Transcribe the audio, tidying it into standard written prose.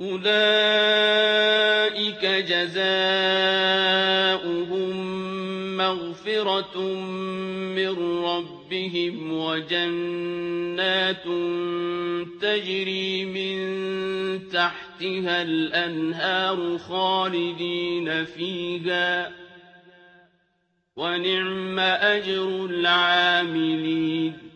أُولَٰئِكَ جَزَاؤُهُم مَّغْفِرَةٌ مِّن رَّبِّهِمْ وَجَنَّاتٌ تَجْرِي مِن تَحْتِهَا الْأَنْهَارُ خَالِدِينَ فِيهَا ۚ وَنِعْمَ أَجْرُ الْعَامِلِينَ